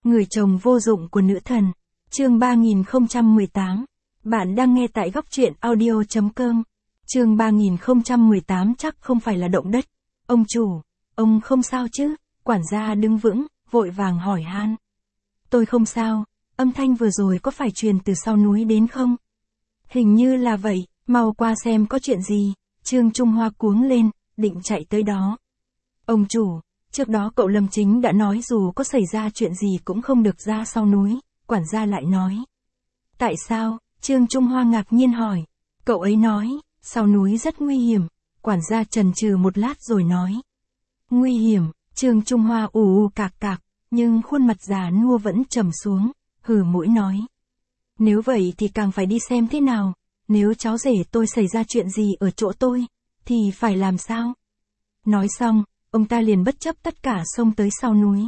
Người chồng vô dụng của nữ thần. Chương 3018. Bạn đang nghe tại góc truyện audio.com. Chương 3018 chắc không phải là động đất. Ông chủ, ông không sao chứ? Quản gia đứng vững, vội vàng hỏi han. Tôi không sao, âm thanh vừa rồi có phải truyền từ sau núi đến không? Hình như là vậy, mau qua xem có chuyện gì. Trương Trung Hoa cuống lên, định chạy tới đó. Ông chủ, trước đó cậu Lâm Chính đã nói dù có xảy ra chuyện gì cũng không được ra sau núi, quản gia lại nói. Tại sao? Trương Trung Hoa ngạc nhiên hỏi. Cậu ấy nói, sau núi rất nguy hiểm, quản gia chần chừ một lát rồi nói. Nguy hiểm, Trương Trung Hoa ù cạc cạc, nhưng khuôn mặt già nua vẫn trầm xuống, hừ mũi nói. Nếu vậy thì càng phải đi xem thế nào, nếu cháu rể tôi xảy ra chuyện gì ở chỗ tôi, thì phải làm sao? Nói xong, ông ta liền bất chấp tất cả xông tới sau núi.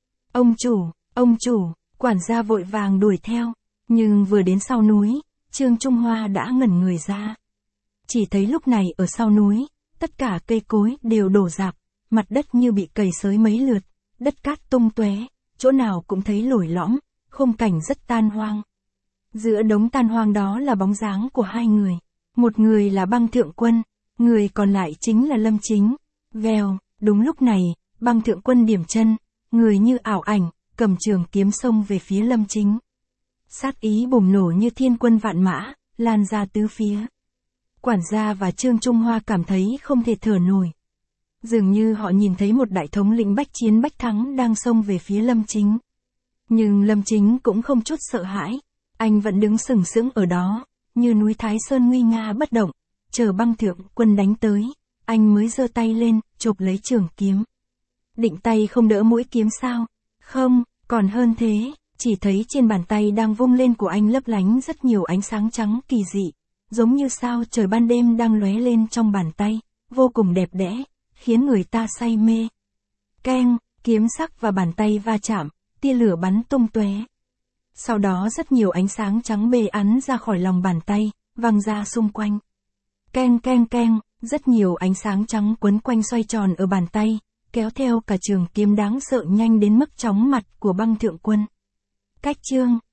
Ông chủ, quản gia vội vàng đuổi theo, nhưng vừa đến sau núi, Trương Trung Hoa đã ngẩn người ra. Chỉ thấy lúc này ở sau núi, tất cả cây cối đều đổ rạp, mặt đất như bị cày xới mấy lượt, đất cát tung tóe, chỗ nào cũng thấy lồi lõm, khung cảnh rất tan hoang. Giữa đống tan hoang đó là bóng dáng của hai người, một người là Băng Thượng Quân, người còn lại chính là Lâm Chính. Vèo, đúng lúc này, Băng Thượng Quân điểm chân, người như ảo ảnh, cầm trường kiếm xông về phía Lâm Chính. Sát ý bùng nổ như thiên quân vạn mã, lan ra tứ phía. Quản gia và Trương Trung Hoa cảm thấy không thể thở nổi. Dường như họ nhìn thấy một đại thống lĩnh bách chiến bách thắng đang xông về phía Lâm Chính. Nhưng Lâm Chính cũng không chút sợ hãi, anh vẫn đứng sừng sững ở đó, như núi Thái Sơn nguy nga bất động, chờ Băng Thượng Quân đánh tới, anh mới giơ tay lên, chộp lấy trường kiếm. Định tay không đỡ mũi kiếm sao? Không, còn hơn thế, chỉ thấy trên bàn tay đang vung lên của anh lấp lánh rất nhiều ánh sáng trắng kỳ dị, giống như sao trời ban đêm đang lóe lên trong bàn tay, vô cùng đẹp đẽ, khiến người ta say mê. Keng, kiếm sắc và bàn tay va chạm, tia lửa bắn tung tóe. Sau đó rất nhiều ánh sáng trắng bê ắn ra khỏi lòng bàn tay, văng ra xung quanh. Keng keng keng, rất nhiều ánh sáng trắng quấn quanh xoay tròn ở bàn tay, kéo theo cả trường kiếm đáng sợ nhanh đến mức chóng mặt của Băng Thượng Quân. Cách chương